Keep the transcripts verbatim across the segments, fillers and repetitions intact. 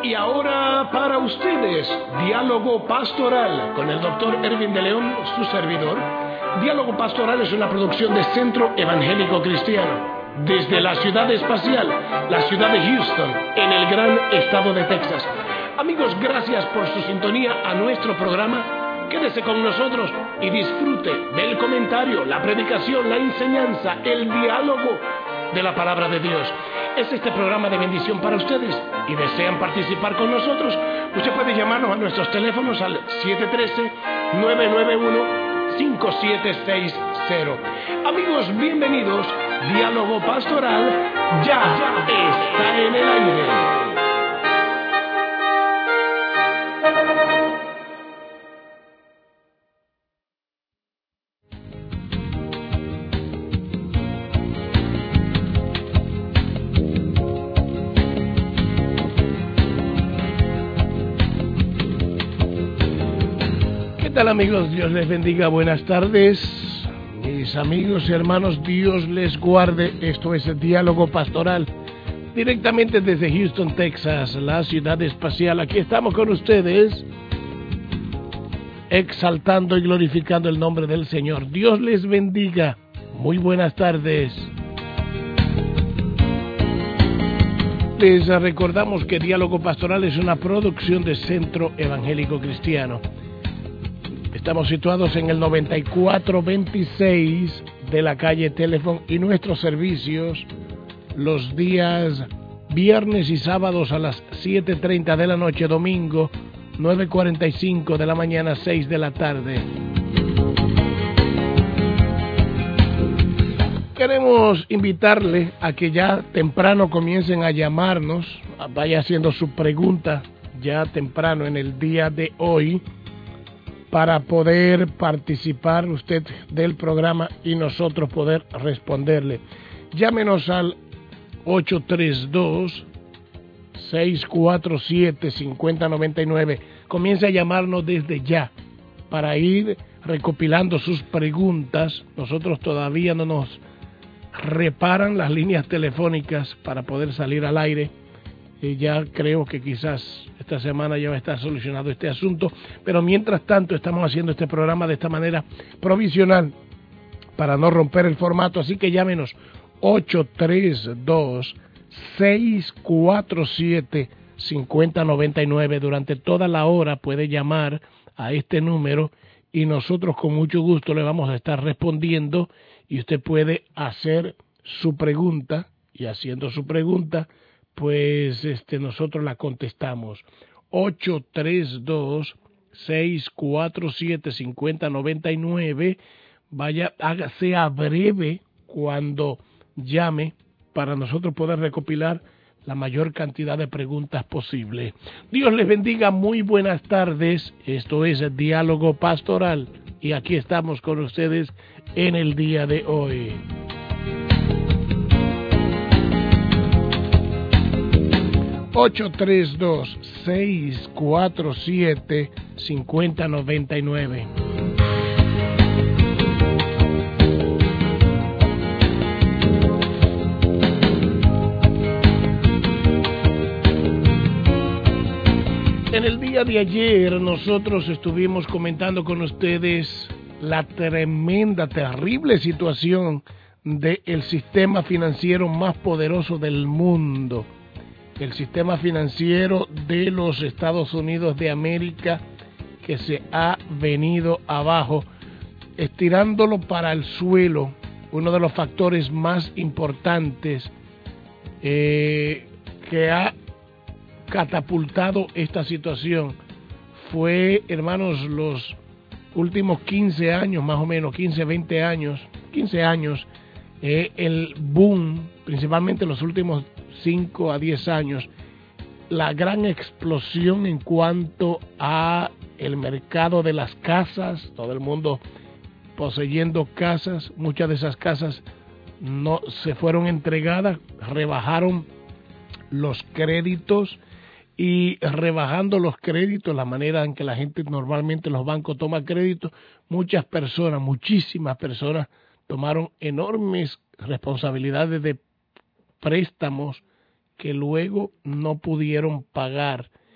Y ahora para ustedes, Diálogo Pastoral con el doctor Erwin de León, su servidor. Diálogo Pastoral es una producción de Centro Evangélico Cristiano, desde la ciudad espacial, la ciudad de Houston, en el gran estado de Texas. Amigos, gracias por su sintonía a nuestro programa. Quédese con nosotros y disfrute del comentario, la predicación, la enseñanza, el diálogo de la palabra de Dios. Es este programa de bendición para ustedes y desean participar con nosotros. Usted puede llamarnos a nuestros teléfonos al siete uno tres, nueve nueve uno, cinco siete seis cero. Amigos, bienvenidos. Diálogo Pastoral ya, ya está en el aire. ¿Qué tal, amigos? Dios les bendiga, buenas tardes. Mis amigos y hermanos, Dios les guarde. Esto es el Diálogo Pastoral, directamente desde Houston, Texas, la ciudad espacial. Aquí estamos con ustedes, exaltando y glorificando el nombre del Señor. Dios les bendiga. Muy buenas tardes. Les recordamos que Diálogo Pastoral es una producción de Centro Evangélico Cristiano. Estamos situados en el noventa y cuatro veintiséis de la calle Telephone y nuestros servicios los días viernes y sábados a las siete treinta de la noche, domingo nueve cuarenta y cinco de la mañana, seis de la tarde. Queremos invitarle a que ya temprano comiencen a llamarnos, vaya haciendo su pregunta ya temprano en el día de hoy, para poder participar usted del programa y nosotros poder responderle. Llámenos al ocho tres dos, seis cuatro siete, cinco cero nueve nueve. Comience a llamarnos desde ya para ir recopilando sus preguntas. Nosotros todavía no nos reparan las líneas telefónicas para poder salir al aire. Y ya creo que quizás esta semana ya va a estar solucionado este asunto, pero mientras tanto estamos haciendo este programa de esta manera provisional para no romper el formato, así que llámenos ocho tres dos, seis cuatro siete, cinco cero nueve nueve. Durante toda la hora puede llamar a este número y nosotros con mucho gusto le vamos a estar respondiendo y usted puede hacer su pregunta y haciendo su pregunta pues este nosotros la contestamos. Ocho tres dos, seis cuatro siete, cinco cero nueve nueve. Vaya, haga, sea breve cuando llame para nosotros poder recopilar la mayor cantidad de preguntas posible. Dios les bendiga, muy buenas tardes. Esto es el Diálogo Pastoral y aquí estamos con ustedes en el día de hoy. ocho tres dos, seis cuatro siete, cinco cero nueve nueve. En el día de ayer nosotros estuvimos comentando con ustedes la tremenda, terrible situación del sistema financiero más poderoso del mundo. El sistema financiero de los Estados Unidos de América, que se ha venido abajo, estirándolo para el suelo. Uno de los factores más importantes eh, que ha catapultado esta situación fue, hermanos, los últimos quince años, más o menos, quince, veinte años, quince años, eh, el boom, principalmente los últimos cinco a diez años, la gran explosión en cuanto a el mercado de las casas, todo el mundo poseyendo casas. Muchas de esas casas no se fueron entregadas, rebajaron los créditos y rebajando los créditos, la manera en que la gente normalmente los bancos toman créditos, muchas personas, muchísimas personas tomaron enormes responsabilidades de préstamos que luego no pudieron pagar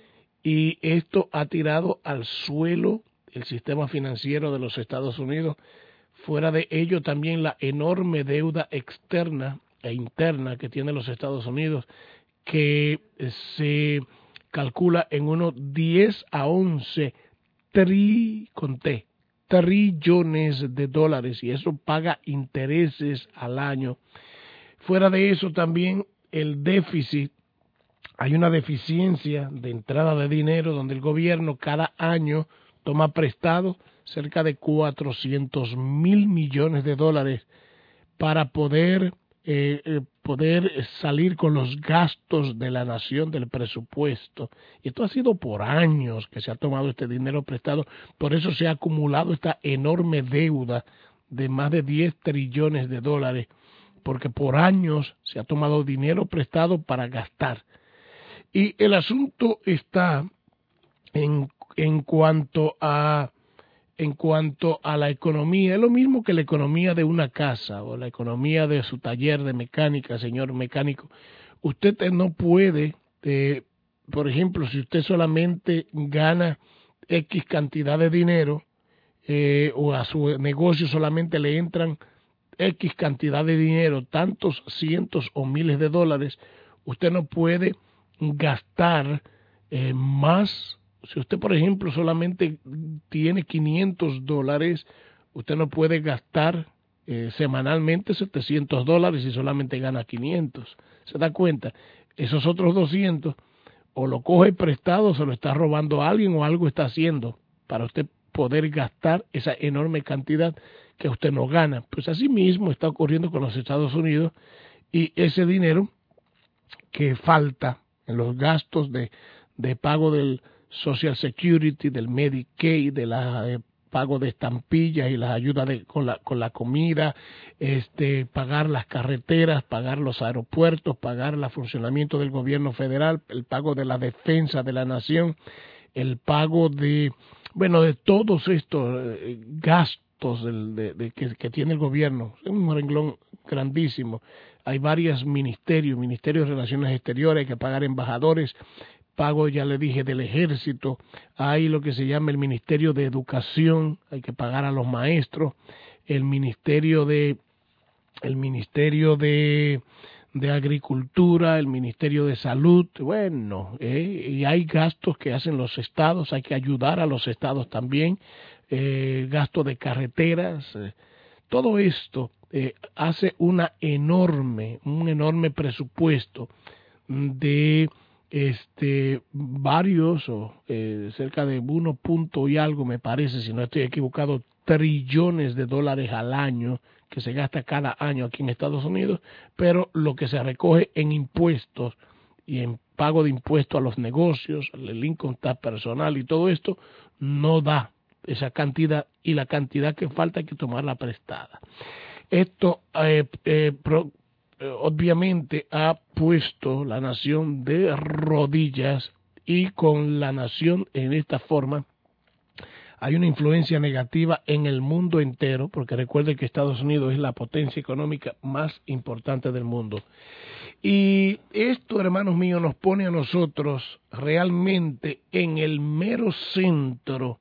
y esto ha tirado al suelo el sistema financiero de los Estados Unidos. Fuera de ello también la enorme deuda externa e interna que tiene los Estados Unidos, que se calcula en unos diez a once tri, con T, trillones de dólares, y eso paga intereses al año. Fuera de eso también el déficit, hay una deficiencia de entrada de dinero donde el gobierno cada año toma prestado cerca de cuatrocientos mil millones de dólares para poder eh, eh, poder salir con los gastos de la nación, del presupuesto. Y esto ha sido por años que se ha tomado este dinero prestado, por eso se ha acumulado esta enorme deuda de más de diez trillones de dólares, porque por años se ha tomado dinero prestado para gastar. Y el asunto está en, en cuanto a en cuanto a la economía, es lo mismo que la economía de una casa o la economía de su taller de mecánica, señor mecánico. Usted no puede, eh, por ejemplo, si usted solamente gana X cantidad de dinero eh, o a su negocio solamente le entran X cantidad de dinero, tantos cientos o miles de dólares, usted no puede gastar eh, más. Si usted, por ejemplo, solamente tiene quinientos dólares, usted no puede gastar eh, semanalmente setecientos dólares y solamente gana quinientos. ¿Se da cuenta? Esos otros doscientos o lo coge prestado, o se lo está robando a alguien o algo está haciendo para usted poder gastar esa enorme cantidad que usted no gana. Pues así mismo está ocurriendo con los Estados Unidos, y ese dinero que falta en los gastos de, de pago del Social Security, del Medicaid, de la eh, pago de estampillas y las ayudas de, con la con la comida, este pagar las carreteras, pagar los aeropuertos, pagar el funcionamiento del gobierno federal, el pago de la defensa de la nación, el pago de, bueno, de todos estos eh, gastos del, de, de, que, que tiene el gobierno. Es un renglón grandísimo. Hay varios ministerios, ministerios de Relaciones Exteriores, hay que pagar embajadores, pago, ya le dije, del ejército, hay lo que se llama el Ministerio de Educación, hay que pagar a los maestros, el Ministerio de el Ministerio de, de Agricultura, el Ministerio de Salud, bueno, eh, y hay gastos que hacen los estados, hay que ayudar a los estados también, eh, gasto de carreteras, eh, todo esto eh, hace una enorme, un enorme presupuesto de este varios o eh, cerca de uno punto y algo, me parece, si no estoy equivocado, trillones de dólares al año que se gasta cada año aquí en Estados Unidos, pero lo que se recoge en impuestos y en pago de impuestos a los negocios, el income tax personal y todo esto, no da esa cantidad, y la cantidad que falta hay que tomarla prestada. Esto eh, eh, pro, obviamente ha puesto la nación de rodillas, y con la nación en esta forma hay una influencia negativa en el mundo entero, porque recuerde que Estados Unidos es la potencia económica más importante del mundo. Y esto, hermanos míos, nos pone a nosotros realmente en el mero centro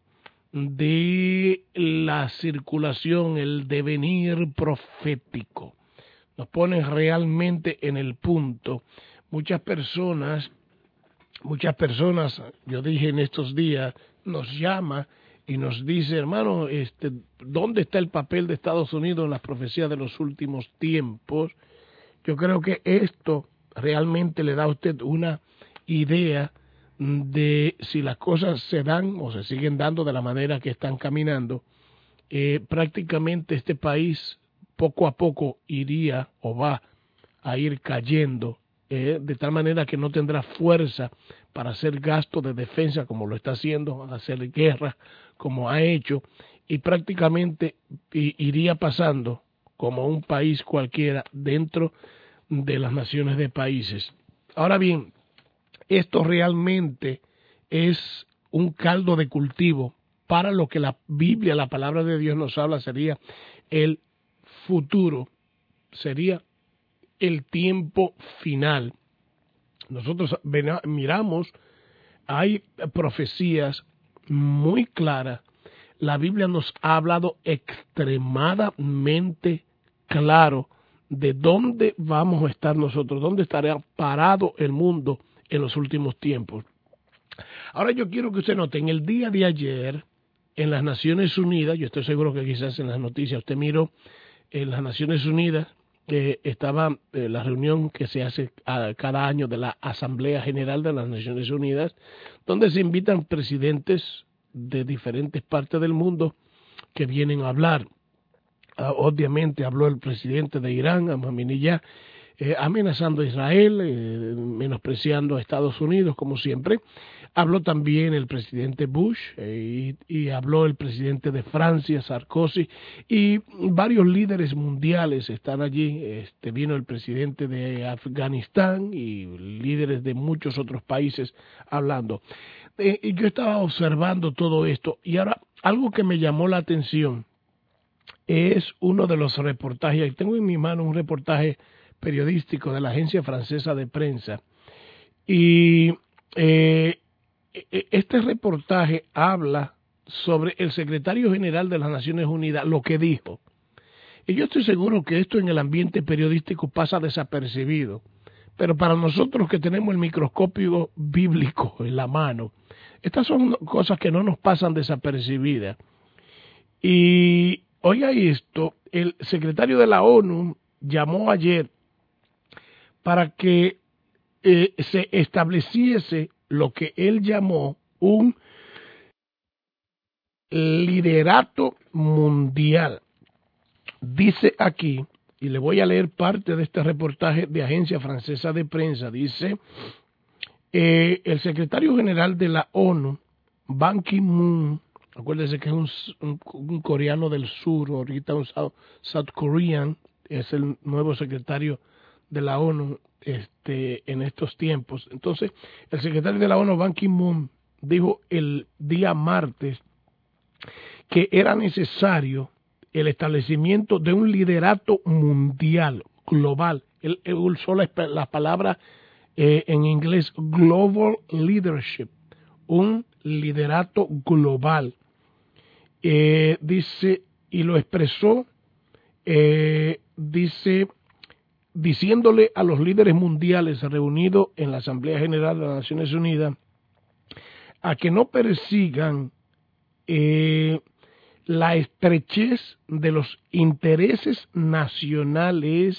de la circulación, el devenir profético. Nos ponen realmente en el punto. Muchas personas, muchas personas, yo dije en estos días, nos llama y nos dice, hermano, este, ¿dónde está el papel de Estados Unidos en las profecías de los últimos tiempos? Yo creo que esto realmente le da a usted una idea de si las cosas se dan o se siguen dando de la manera que están caminando. Eh, prácticamente este país poco a poco iría o va a ir cayendo, eh, de tal manera que no tendrá fuerza para hacer gasto de defensa como lo está haciendo, hacer guerra como ha hecho, y prácticamente iría pasando como un país cualquiera dentro de las naciones de países. Ahora bien, esto realmente es un caldo de cultivo para lo que la Biblia, la palabra de Dios nos habla, sería el futuro, sería el tiempo final. Nosotros miramos hay profecías muy claras. La Biblia nos ha hablado extremadamente claro de dónde vamos a estar nosotros, dónde estará parado el mundo en los últimos tiempos. Ahora yo quiero que usted note, en el día de ayer, en las Naciones Unidas, yo estoy seguro que quizás en las noticias usted miró, en las Naciones Unidas eh, estaba eh, la reunión que se hace a, cada año de la Asamblea General de las Naciones Unidas, donde se invitan presidentes de diferentes partes del mundo que vienen a hablar. Uh, obviamente habló el presidente de Irán, Ahmadinejad, eh, amenazando a Israel, eh, menospreciando a Estados Unidos, como siempre. Habló también el presidente Bush eh, y, y habló el presidente de Francia, Sarkozy, y varios líderes mundiales están allí. Este, vino el presidente de Afganistán y líderes de muchos otros países hablando. Eh, y yo estaba observando todo esto y ahora algo que me llamó la atención es uno de los reportajes. Tengo en mi mano un reportaje periodístico de la agencia francesa de prensa y eh, este reportaje habla sobre el secretario general de las Naciones Unidas, lo que dijo. Y yo estoy seguro que esto en el ambiente periodístico pasa desapercibido, pero para nosotros que tenemos el microscopio bíblico en la mano, estas son cosas que no nos pasan desapercibidas. Y oiga esto, el secretario de la ONU llamó ayer para que eh, se estableciese lo que él llamó un liderato mundial. Dice aquí, y le voy a leer parte de este reportaje de Agencia Francesa de Prensa, dice, eh, el secretario general de la ONU, Ban Ki-moon, acuérdese que es un, un, un coreano del sur, ahorita un South, South Korean, es el nuevo secretario de la ONU este, en estos tiempos. Entonces, el secretario de la ONU, Ban Ki-moon, dijo el día martes que era necesario el establecimiento de un liderato mundial, global. Él, él usó la, la palabra eh, en inglés global leadership, un liderato global. Eh, dice, y lo expresó, eh, dice, diciéndole a los líderes mundiales reunidos en la Asamblea General de las Naciones Unidas a que no persigan eh, la estrechez de los intereses nacionales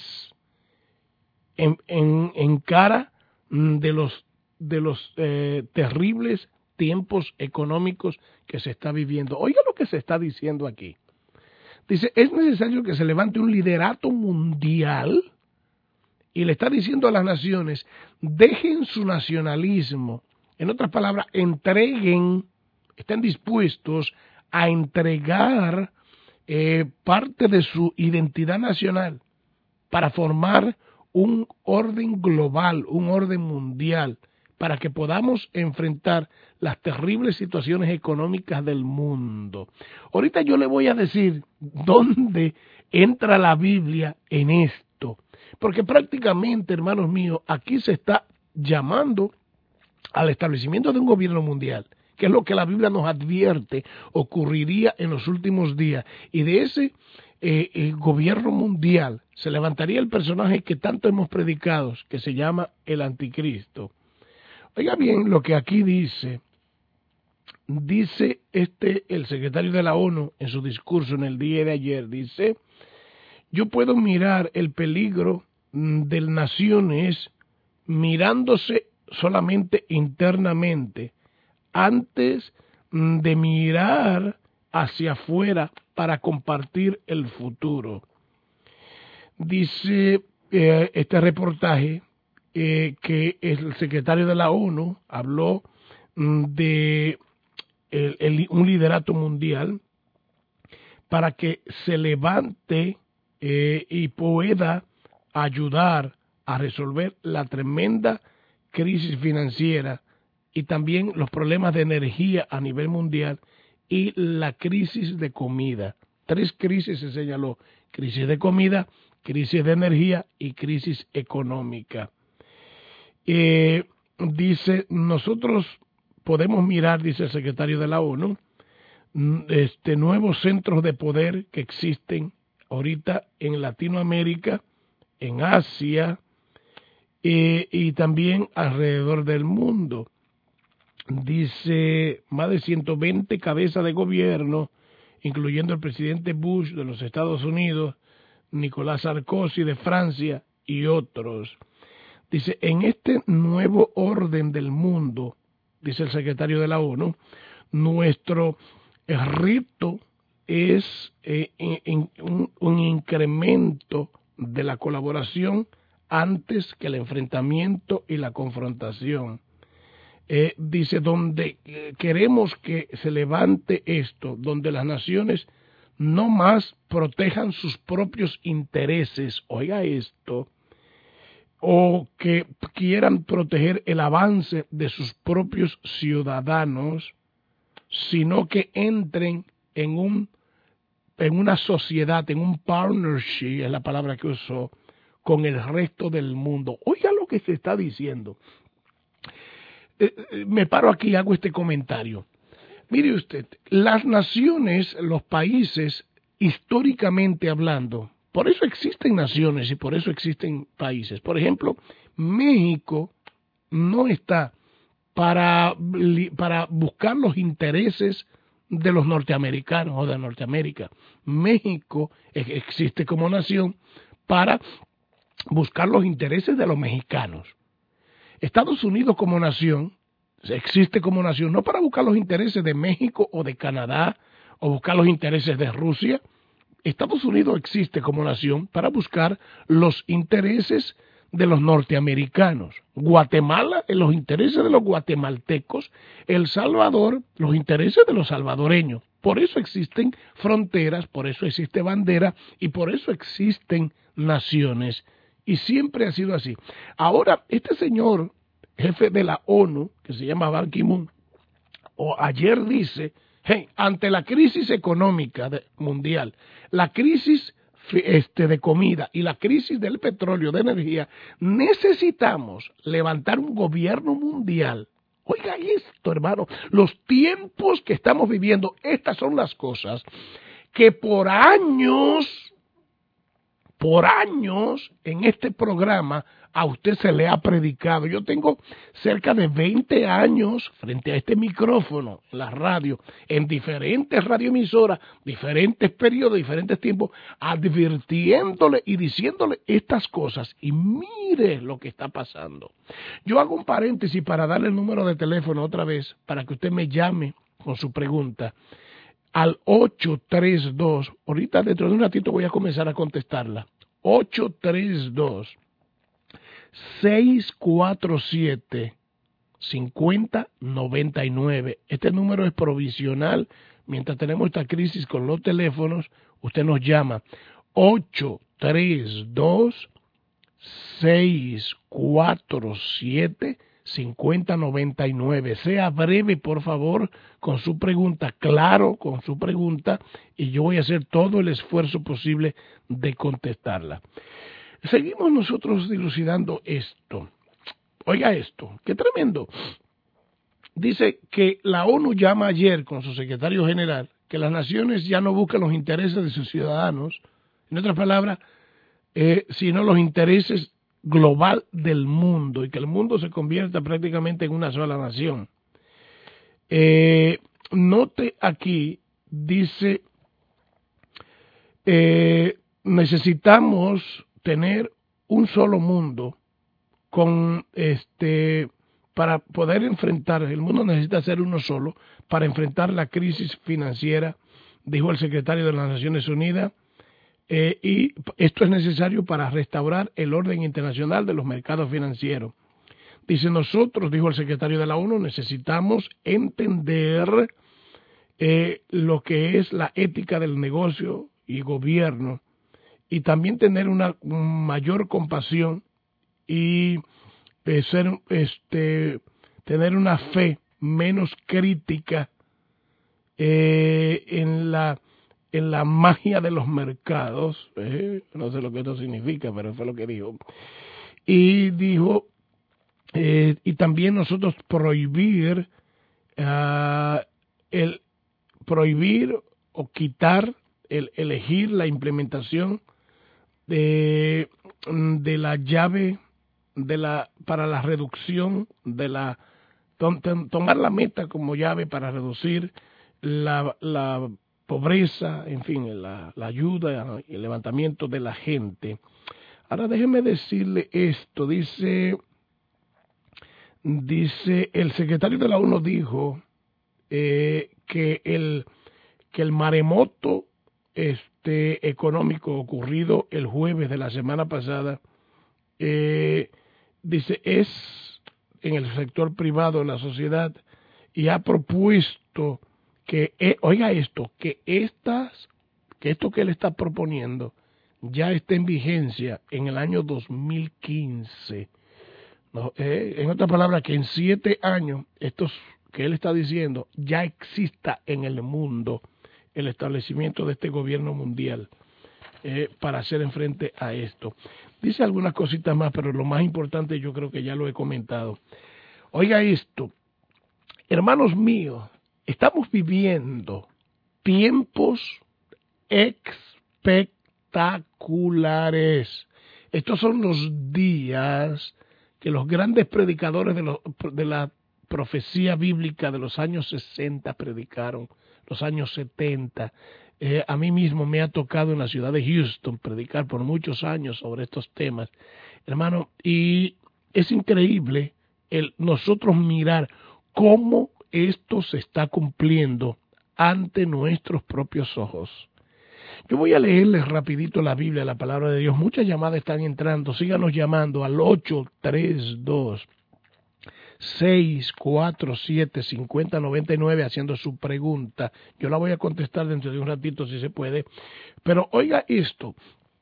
en, en, en cara de los, de los eh, terribles tiempos económicos que se está viviendo. Oiga lo que se está diciendo aquí. Dice, es necesario que se levante un liderato mundial y le está diciendo a las naciones, dejen su nacionalismo. En otras palabras, entreguen, estén dispuestos a entregar eh, parte de su identidad nacional para formar un orden global, un orden mundial, para que podamos enfrentar las terribles situaciones económicas del mundo. Ahorita yo le voy a decir dónde entra la Biblia en esto, porque prácticamente, hermanos míos, aquí se está llamando al establecimiento de un gobierno mundial, que es lo que la Biblia nos advierte ocurriría en los últimos días, y de ese eh, el gobierno mundial se levantaría el personaje que tanto hemos predicado, que se llama el Anticristo. Oiga bien lo que aquí dice, dice este el secretario de la ONU en su discurso en el día de ayer, dice, yo puedo mirar el peligro de naciones mirándose solamente internamente, antes de mirar hacia afuera para compartir el futuro. Dice eh, este reportaje eh, que el secretario de la ONU habló de el, el, un liderato mundial para que se levante eh, y pueda ayudar a resolver la tremenda crisis financiera y también los problemas de energía a nivel mundial y la crisis de comida. Tres crisis se señaló: crisis de comida, crisis de energía y crisis económica. Eh, dice, nosotros podemos mirar, dice el secretario de la ONU, este, nuevos centros de poder que existen ahorita en Latinoamérica, en Asia eh, y también alrededor del mundo. Dice, más de ciento veinte cabezas de gobierno, incluyendo el presidente Bush de los Estados Unidos, Nicolás Sarkozy de Francia y otros. Dice, en este nuevo orden del mundo, dice el secretario de la ONU, nuestro reto es eh, en, en, un, un incremento de la colaboración antes que el enfrentamiento y la confrontación. Eh, dice, donde eh, queremos que se levante esto, donde las naciones no más protejan sus propios intereses, oiga esto, o que quieran proteger el avance de sus propios ciudadanos, sino que entren en un en una sociedad, en un partnership, es la palabra que usó, con el resto del mundo. Oiga lo que se está diciendo. Eh, eh, me paro aquí y hago este comentario. Mire usted, las naciones, los países, históricamente hablando, por eso existen naciones y por eso existen países. Por ejemplo, México no está para, para buscar los intereses de los norteamericanos o de Norteamérica. México existe como nación para buscar los intereses de los mexicanos. Estados Unidos como nación existe como nación no para buscar los intereses de México o de Canadá o buscar los intereses de Rusia. Estados Unidos existe como nación para buscar los intereses de los norteamericanos. Guatemala, los intereses de los guatemaltecos. El Salvador, los intereses de los salvadoreños. Por eso existen fronteras, por eso existe bandera y por eso existen naciones. Y siempre ha sido así. Ahora, este señor, jefe de la ONU, que se llama Ban Ki-moon, o ayer dice, hey, ante la crisis económica de, mundial, la crisis este, de comida y la crisis del petróleo, de energía, necesitamos levantar un gobierno mundial. Oiga esto, hermano, los tiempos que estamos viviendo, estas son las cosas que por años, por años en este programa a usted se le ha predicado. Yo tengo cerca de veinte años frente a este micrófono, la radio, en diferentes radioemisoras, diferentes periodos, diferentes tiempos, advirtiéndole y diciéndole estas cosas. Y mire lo que está pasando. Yo hago un paréntesis para darle el número de teléfono otra vez, para que usted me llame con su pregunta al ocho tres dos, ahorita dentro de un ratito voy a comenzar a contestarla, ocho tres dos, seis cuatro siete, cinco cero nueve nueve. Este número es provisional. Mientras tenemos esta crisis con los teléfonos, usted nos llama ocho tres dos, seis cuatro siete, cinco cero nueve nueve. Sea breve, por favor, con su pregunta, claro con su pregunta, y yo voy a hacer todo el esfuerzo posible de contestarla. Seguimos nosotros dilucidando esto. Oiga esto, qué tremendo. Dice que la ONU llama ayer con su secretario general que las naciones ya no buscan los intereses de sus ciudadanos, en otras palabras, eh, sino los intereses global del mundo, y que el mundo se convierta prácticamente en una sola nación. Eh, note aquí, dice, eh, necesitamos tener un solo mundo con este para poder enfrentar, el mundo necesita ser uno solo para enfrentar la crisis financiera, dijo el secretario de las Naciones Unidas. Eh, y esto es necesario para restaurar el orden internacional de los mercados financieros. Dice, nosotros, dijo el secretario de la ONU, necesitamos entender eh, lo que es la ética del negocio y gobierno, y también tener una mayor compasión y eh, ser, este, tener una fe menos crítica eh, en la en la magia de los mercados, eh, no sé lo que esto significa, pero fue lo que dijo. Y dijo, eh, y también nosotros prohibir uh, el prohibir o quitar, el elegir la implementación de, de la llave de la para la reducción de la tom, tom, tomar la meta como llave para reducir la, la pobreza, en fin, la, la ayuda y el levantamiento de la gente. Ahora déjeme decirle esto, dice, dice el secretario de la ONU dijo eh, que el que el maremoto este económico ocurrido el jueves de la semana pasada, eh, dice, es en el sector privado, en la sociedad, y ha propuesto que, eh, oiga esto, que estas, que esto que él está proponiendo ya está en vigencia en el año dos mil quince. No, eh, en otras palabras, que en siete años, estos que él está diciendo, ya exista en el mundo el establecimiento de este gobierno mundial eh, para hacer frente a esto. Dice algunas cositas más, pero lo más importante yo creo que ya lo he comentado. Oiga esto, hermanos míos, estamos viviendo tiempos espectaculares. Estos son los días que los grandes predicadores de, los, de la profecía bíblica de los años sesenta predicaron, los años setenta. Eh, a mí mismo me ha tocado en la ciudad de Houston predicar por muchos años sobre estos temas, hermano, y es increíble el nosotros mirar cómo esto se está cumpliendo ante nuestros propios ojos. Yo voy a leerles rapidito la Biblia, la palabra de Dios. Muchas llamadas están entrando, síganos llamando al ocho tres dos, seis cuatro siete, cinco cero nueve nueve haciendo su pregunta. Yo la voy a contestar dentro de un ratito si se puede. Pero oiga esto,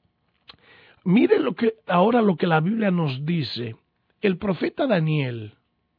mire lo que ahora lo que la Biblia nos dice. El profeta Daniel,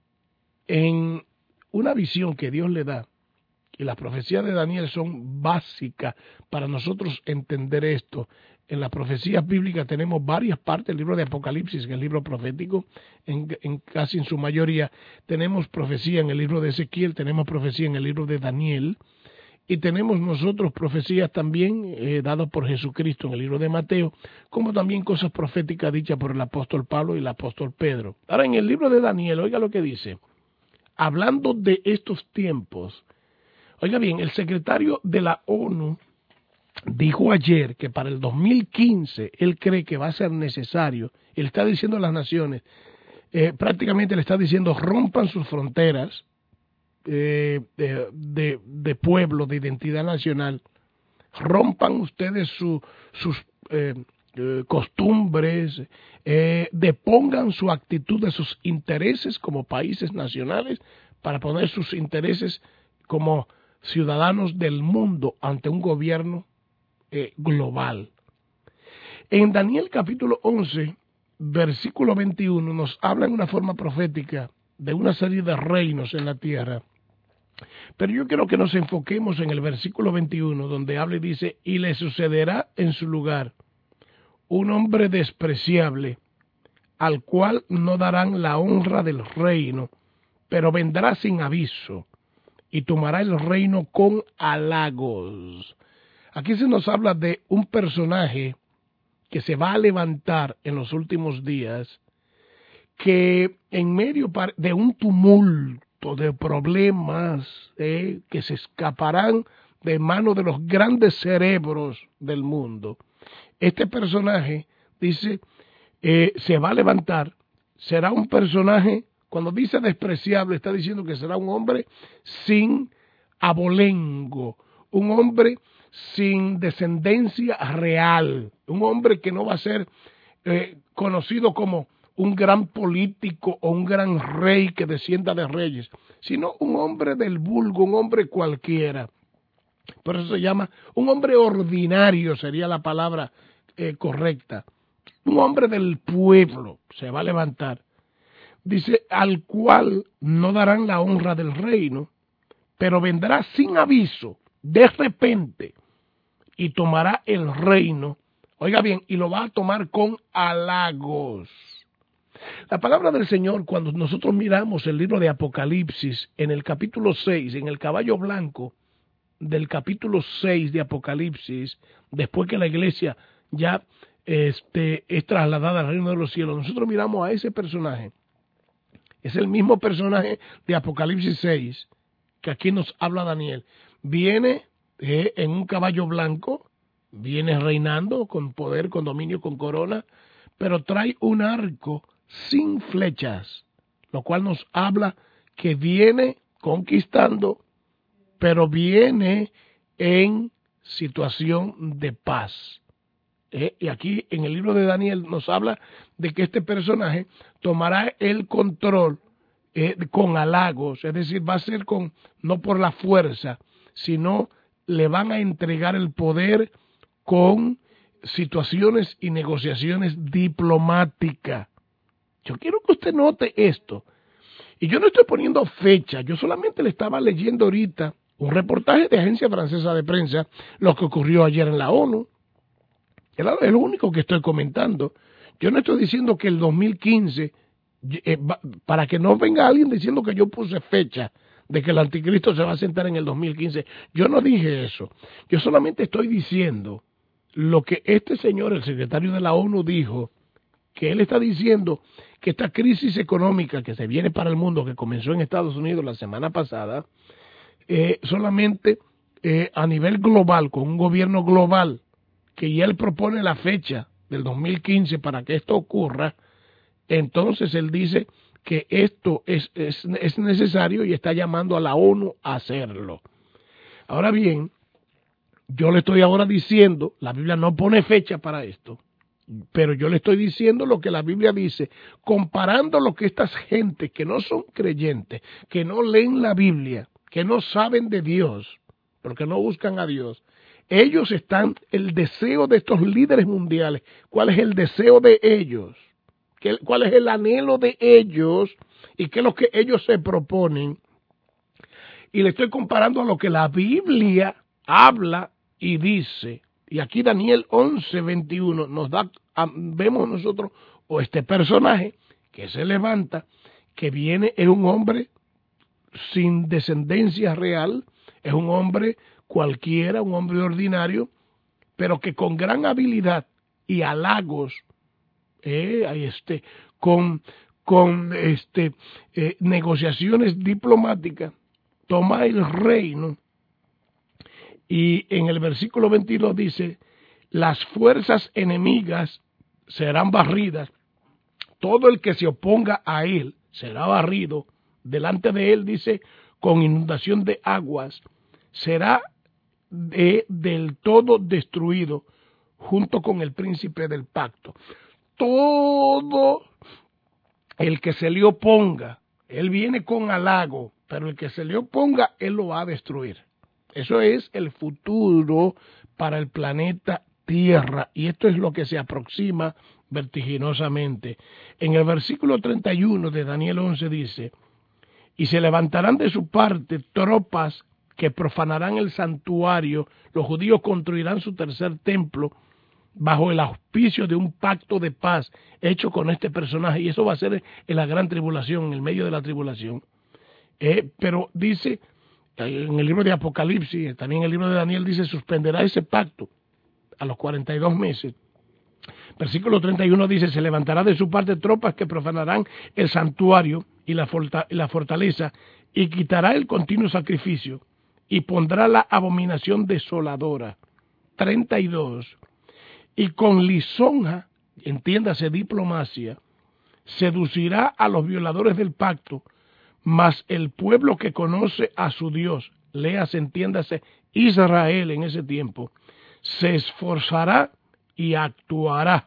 en una visión que Dios le da, y las profecías de Daniel son básicas para nosotros entender esto. En las profecías bíblicas tenemos varias partes, el libro de Apocalipsis, en el libro profético, en, en casi en su mayoría tenemos profecía en el libro de Ezequiel, tenemos profecía en el libro de Daniel, y tenemos nosotros profecías también eh, dadas por Jesucristo en el libro de Mateo, como también cosas proféticas dichas por el apóstol Pablo y el apóstol Pedro. Ahora, en el libro de Daniel, oiga lo que dice, hablando de estos tiempos, oiga bien, el secretario de la ONU dijo ayer que para el dos mil quince él cree que va a ser necesario, él está diciendo a las naciones, eh, prácticamente le está diciendo rompan sus fronteras eh, de, de, de pueblo, de identidad nacional, rompan ustedes su, sus eh, eh, costumbres, eh, depongan su actitud de sus intereses como países nacionales para poner sus intereses como ciudadanos del mundo ante un gobierno eh, global. En Daniel capítulo once, versículo veintiuno, nos habla en una forma profética de una serie de reinos en la tierra. Pero yo quiero que nos enfoquemos en el versículo veintiuno, donde habla y dice, y le sucederá en su lugar un hombre despreciable, al cual no darán la honra del reino, pero vendrá sin aviso, y tomará el reino con halagos. Aquí se nos habla de un personaje que se va a levantar en los últimos días, que en medio de un tumulto de problemas eh, que se escaparán de manos de los grandes cerebros del mundo, este personaje, dice, eh, se va a levantar, será un personaje, cuando dice despreciable, está diciendo que será un hombre sin abolengo, un hombre sin descendencia real, un hombre que no va a ser eh, conocido como un gran político o un gran rey que descienda de reyes, sino un hombre del vulgo, un hombre cualquiera. Por eso se llama un hombre ordinario, sería la palabra eh, correcta. Un hombre del pueblo se va a levantar. Dice, al cual no darán la honra del reino, pero vendrá sin aviso, de repente, y tomará el reino, oiga bien, y lo va a tomar con halagos. La palabra del Señor, cuando nosotros miramos el libro de Apocalipsis, en el capítulo seis, en el caballo blanco del capítulo seis de Apocalipsis, después que la iglesia ya este, es trasladada al reino de los cielos, nosotros miramos a ese personaje. Es el mismo personaje de Apocalipsis seis, que aquí nos habla Daniel. Viene eh, en un caballo blanco, viene reinando con poder, con dominio, con corona, pero trae un arco sin flechas, lo cual nos habla que viene conquistando, pero viene en situación de paz. Eh, y aquí en el libro de Daniel nos habla de que este personaje tomará el control eh, con halagos, es decir, va a ser con no por la fuerza, sino le van a entregar el poder con situaciones y negociaciones diplomáticas. Yo quiero que usted note esto. Y yo no estoy poniendo fecha, yo solamente le estaba leyendo ahorita un reportaje de Agencia Francesa de Prensa, lo que ocurrió ayer en la ONU. Es lo único que estoy comentando. Yo no estoy diciendo que el dos mil quince, eh, para que no venga alguien diciendo que yo puse fecha de que el anticristo se va a sentar en el dos mil quince. Yo no dije eso. Yo solamente estoy diciendo lo que este señor, el secretario de la ONU, dijo, que él está diciendo que esta crisis económica que se viene para el mundo, que comenzó en Estados Unidos la semana pasada, eh, solamente eh, a nivel global, con un gobierno global, que ya él propone la fecha del dos mil quince para que esto ocurra, entonces él dice que esto es, es, es necesario y está llamando a la ONU a hacerlo. Ahora bien, yo le estoy ahora diciendo, la Biblia no pone fecha para esto, pero yo le estoy diciendo lo que la Biblia dice, comparando lo que estas gentes que no son creyentes, que no leen la Biblia, que no saben de Dios, porque no buscan a Dios, ellos están, el deseo de estos líderes mundiales, ¿cuál es el deseo de ellos? ¿Qué, ¿Cuál es el anhelo de ellos? ¿Y qué es lo que ellos se proponen? Y le estoy comparando a lo que la Biblia habla y dice. Y aquí Daniel once veintiuno nos da, vemos nosotros, o este personaje que se levanta, que viene, es un hombre sin descendencia real, es un hombre cualquiera, un hombre ordinario, pero que con gran habilidad y halagos, eh, este, con, con este, eh, negociaciones diplomáticas, toma el reino. Y en el versículo veintidós dice, las fuerzas enemigas serán barridas, todo el que se oponga a él será barrido, delante de él, dice, con inundación de aguas, será de, del todo destruido, junto con el príncipe del pacto. Todo el que se le oponga, él viene con halago, pero el que se le oponga, él lo va a destruir. Eso es el futuro para el planeta Tierra, y esto es lo que se aproxima vertiginosamente. En el versículo treinta y uno de Daniel once dice, y se levantarán de su parte tropas que profanarán el santuario, los judíos construirán su tercer templo bajo el auspicio de un pacto de paz hecho con este personaje, y eso va a ser en la gran tribulación, en el medio de la tribulación. Eh, pero dice, en el libro de Apocalipsis, también en el libro de Daniel dice, suspenderá ese pacto a los cuarenta y dos meses. Versículo treinta y uno dice, se levantará de su parte tropas que profanarán el santuario y la, forta, y la fortaleza, y quitará el continuo sacrificio, y pondrá la abominación desoladora. treinta y dos. Y con lisonja, entiéndase diplomacia, seducirá a los violadores del pacto, mas el pueblo que conoce a su Dios, léase, entiéndase, Israel en ese tiempo, se esforzará y actuará.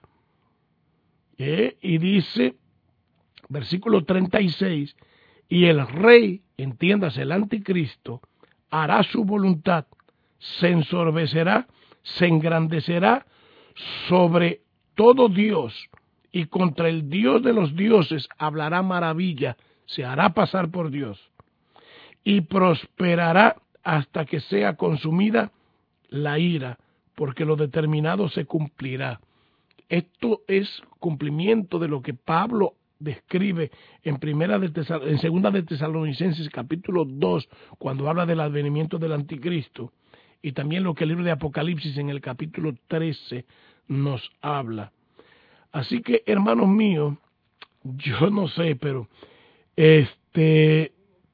¿Eh? Y dice, versículo treinta y seis, y el rey, entiéndase, el anticristo, hará su voluntad, se ensorbecerá, se engrandecerá sobre todo Dios, y contra el Dios de los dioses hablará maravilla, se hará pasar por Dios, y prosperará hasta que sea consumida la ira, porque lo determinado se cumplirá. Esto es cumplimiento de lo que Pablo describe en primera de Tesal- en segunda de Tesalonicenses capítulo dos, cuando habla del advenimiento del anticristo, y también lo que el libro de Apocalipsis en el capítulo trece nos habla. Así que, hermanos míos, yo no sé, pero este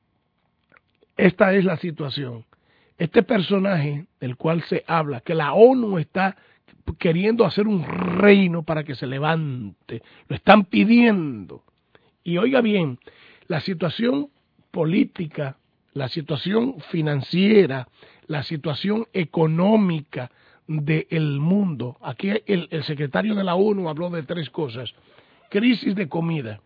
esta es la situación. Este personaje del cual se habla, que la ONU está queriendo hacer un reino para que se levante, lo están pidiendo. Y oiga bien, la situación política, la situación financiera, la situación económica del mundo, aquí el, el secretario de la ONU habló de tres cosas: crisis de comida,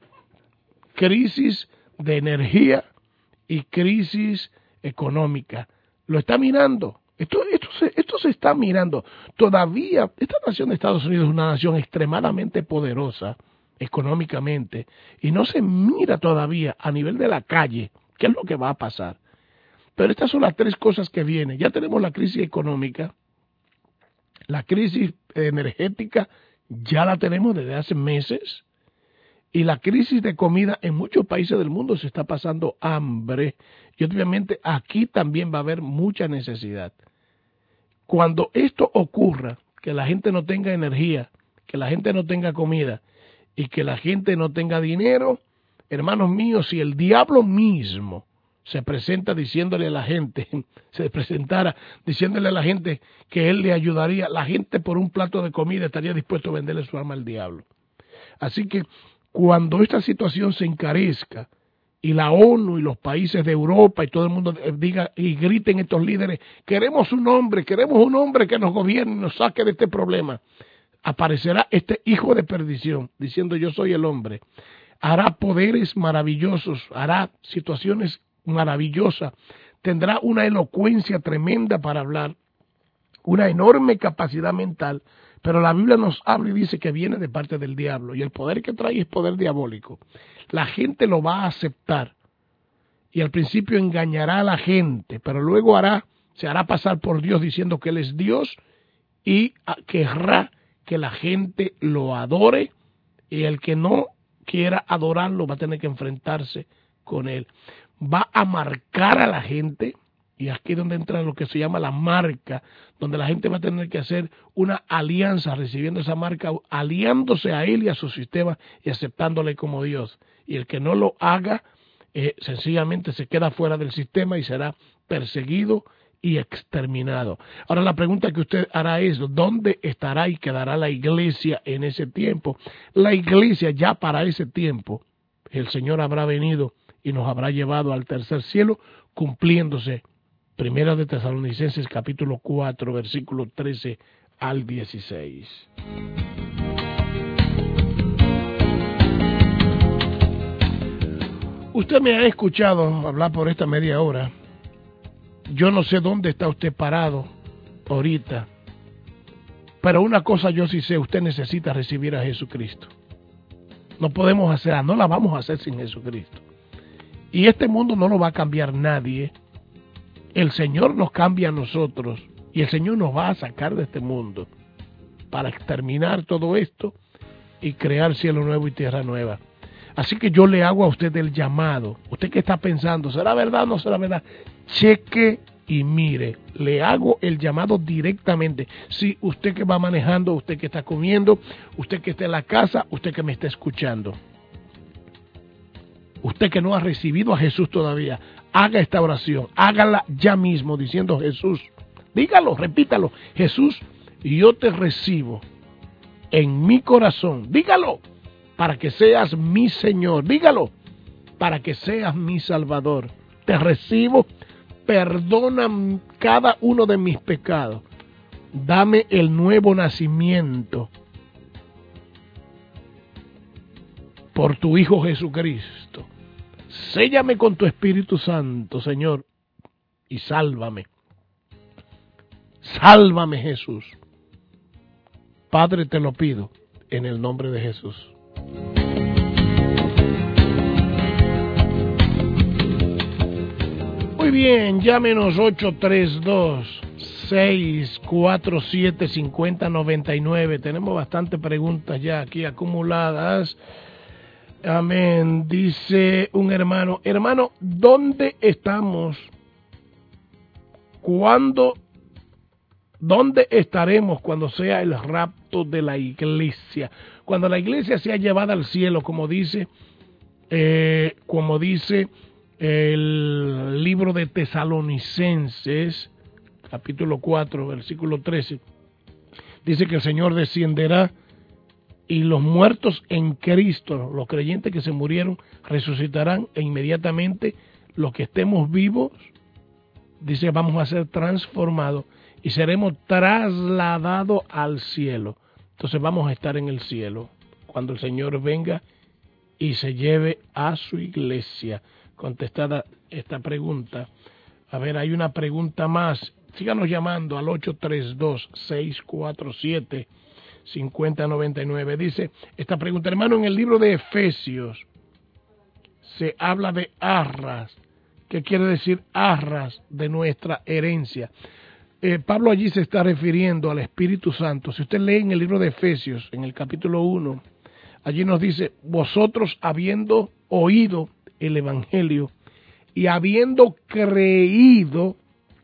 crisis de energía y crisis económica. Lo está mirando. Esto, esto, se, esto se está mirando. Todavía, esta nación de Estados Unidos es una nación extremadamente poderosa económicamente y no se mira todavía a nivel de la calle qué es lo que va a pasar. Pero estas son las tres cosas que vienen. Ya tenemos la crisis económica, la crisis energética, ya la tenemos desde hace meses. Y la crisis de comida, en muchos países del mundo se está pasando hambre. Y obviamente aquí también va a haber mucha necesidad. Cuando esto ocurra, que la gente no tenga energía, que la gente no tenga comida y que la gente no tenga dinero, hermanos míos, si el diablo mismo se presenta diciéndole a la gente, se presentara diciéndole a la gente que él le ayudaría, la gente por un plato de comida estaría dispuesto a venderle su alma al diablo. Así que cuando esta situación se encarezca y la ONU y los países de Europa y todo el mundo diga y griten estos líderes, queremos un hombre, queremos un hombre que nos gobierne y nos saque de este problema, aparecerá este hijo de perdición diciendo yo soy el hombre, hará poderes maravillosos, hará situaciones maravillosas, tendrá una elocuencia tremenda para hablar, una enorme capacidad mental. Pero la Biblia nos habla y dice que viene de parte del diablo y el poder que trae es poder diabólico. La gente lo va a aceptar y al principio engañará a la gente, pero luego hará, se hará pasar por Dios diciendo que Él es Dios y querrá que la gente lo adore, y el que no quiera adorarlo va a tener que enfrentarse con Él. Va a marcar a la gente. Y aquí es donde entra lo que se llama la marca, donde la gente va a tener que hacer una alianza, recibiendo esa marca, aliándose a él y a su sistema y aceptándole como Dios. Y el que no lo haga, eh, sencillamente se queda fuera del sistema y será perseguido y exterminado. Ahora la pregunta que usted hará es, ¿dónde estará y quedará la iglesia en ese tiempo? La iglesia ya para ese tiempo, el Señor habrá venido y nos habrá llevado al tercer cielo, cumpliéndose Primera de Tesalonicenses capítulo cuatro, versículo trece al dieciséis. Usted me ha escuchado hablar por esta media hora. Yo no sé dónde está usted parado ahorita, pero una cosa yo sí sé, usted necesita recibir a Jesucristo. No podemos hacerla, no la vamos a hacer sin Jesucristo. Y este mundo no lo va a cambiar nadie. El Señor nos cambia a nosotros y el Señor nos va a sacar de este mundo para exterminar todo esto y crear cielo nuevo y tierra nueva. Así que yo le hago a usted el llamado. Usted que está pensando, ¿será verdad o no será verdad? Cheque y mire, le hago el llamado directamente. Si usted que va manejando, usted que está comiendo, usted que está en la casa, usted que me está escuchando. Usted que no ha recibido a Jesús todavía, haga esta oración, hágala ya mismo diciendo Jesús, dígalo, repítalo, Jesús, yo te recibo en mi corazón, dígalo, para que seas mi Señor, dígalo, para que seas mi Salvador, te recibo, perdona cada uno de mis pecados, dame el nuevo nacimiento por tu Hijo Jesucristo. Séllame con tu Espíritu Santo, Señor, y sálvame. Sálvame, Jesús. Padre, te lo pido en el nombre de Jesús. Muy bien, llámenos ocho tres dos, seis cuatro siete, cinco cero nueve nueve. Tenemos bastantes preguntas ya aquí acumuladas. Amén. Dice un hermano, hermano, ¿dónde estamos? ¿Cuándo? ¿Dónde estaremos cuando sea el rapto de la iglesia? Cuando la iglesia sea llevada al cielo, como dice, eh, como dice el libro de Tesalonicenses, capítulo cuatro, versículo trece, dice que el Señor descenderá y los muertos en Cristo, los creyentes que se murieron, resucitarán e inmediatamente los que estemos vivos, dice, vamos a ser transformados y seremos trasladados al cielo. Entonces vamos a estar en el cielo cuando el Señor venga y se lleve a su iglesia. Contestada esta pregunta. A ver, hay una pregunta más. Síganos llamando al ocho tres dos, seis cuatro siete, cinco cero nueve nueve. Dice esta pregunta, hermano, en el libro de Efesios se habla de arras. ¿Qué quiere decir arras de nuestra herencia? Eh, Pablo allí se está refiriendo al Espíritu Santo. Si usted lee en el libro de Efesios, en el capítulo uno, allí nos dice, vosotros habiendo oído el Evangelio y habiendo creído,